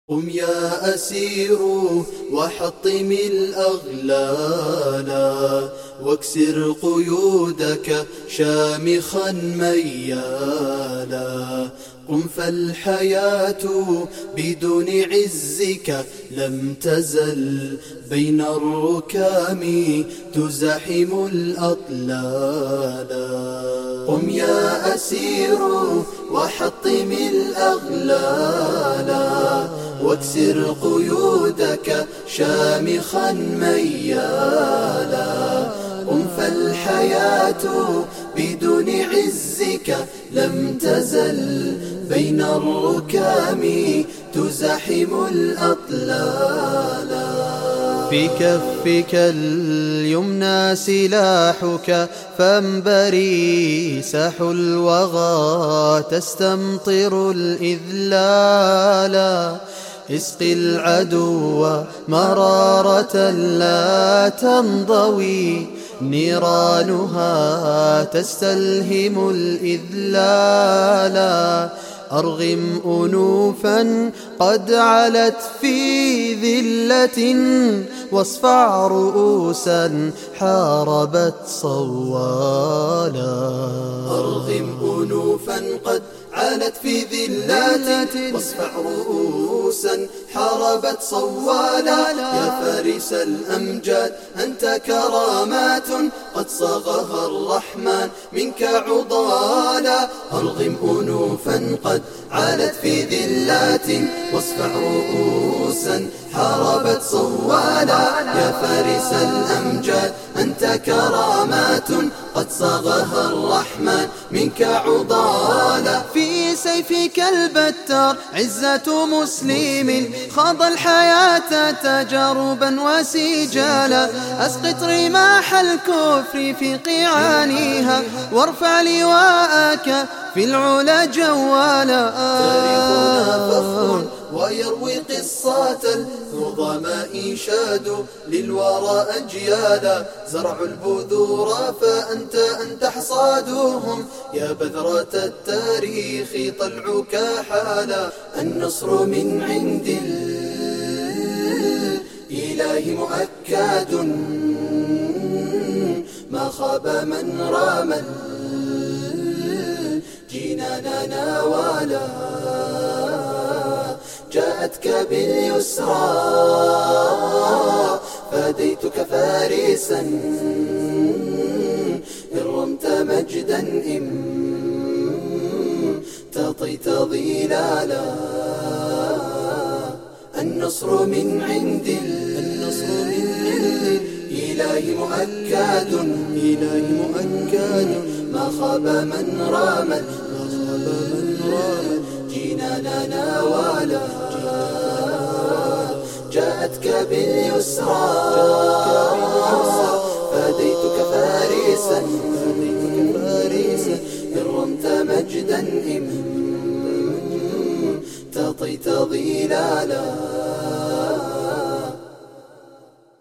قم يا أسير وحطم الأغلال واكسر قيودك شامخا ميالا. قم فالحياة بدون عزك لم تزل بين الركام تزاحم الأطلالا. قم يا أسير وحطم الأغلال واكسر قيودك شامخا ميالا. قم فالحياة بدون عزك لم تزل بين الركام تزاحم الأطلالا. في كفك اليمنى سلاحك فانبري ساح الوغى تستمطر الإذلالا. اسقي العدو مرارة لا تنضوي نيرانها تستلهم الإذلالا. أرغم أنوفا قد علت في ذلة واصفع رؤوسا حاربت صوالا. أرغم أنوفا قد علت في ذلة واصفع رؤوسا حاربت صوالا. يا فارس الأمجاد أنت كرامات قد صاغها الرحمن منك عضالا. أرغم أنوفا قد علت في ذلات واصفع رؤوسا حاربت صوالا. يا فارس الأمجاد أنت كرامات قد صاغها الرحمن منك عضالا. في سيفك البتار عزة مسلم خاض الحياة تجاربا وسجالا. أسقط رماح الكفر في قيعانها وارفع لواءك في العلا جوالا. تاريخنا فخر ويروي قصات النظماء شادوا للورى أجيالا. زرع البذور فأنت حصادهم يا بذرة التاريخ طلعك حالا. النصر من عند الإله مؤكد ما خاب من رام الجنان ناوالا. جاءتك باليسرى فديتك فارسا إن رمت مجدا إن تطيت ظلالا. النصر من عند الإله مؤكد ما خاب من رام جنان ناوالا. جاءتك باليسرى فديتك فارسا إن رمت مجدا إن تطيت ظلالا.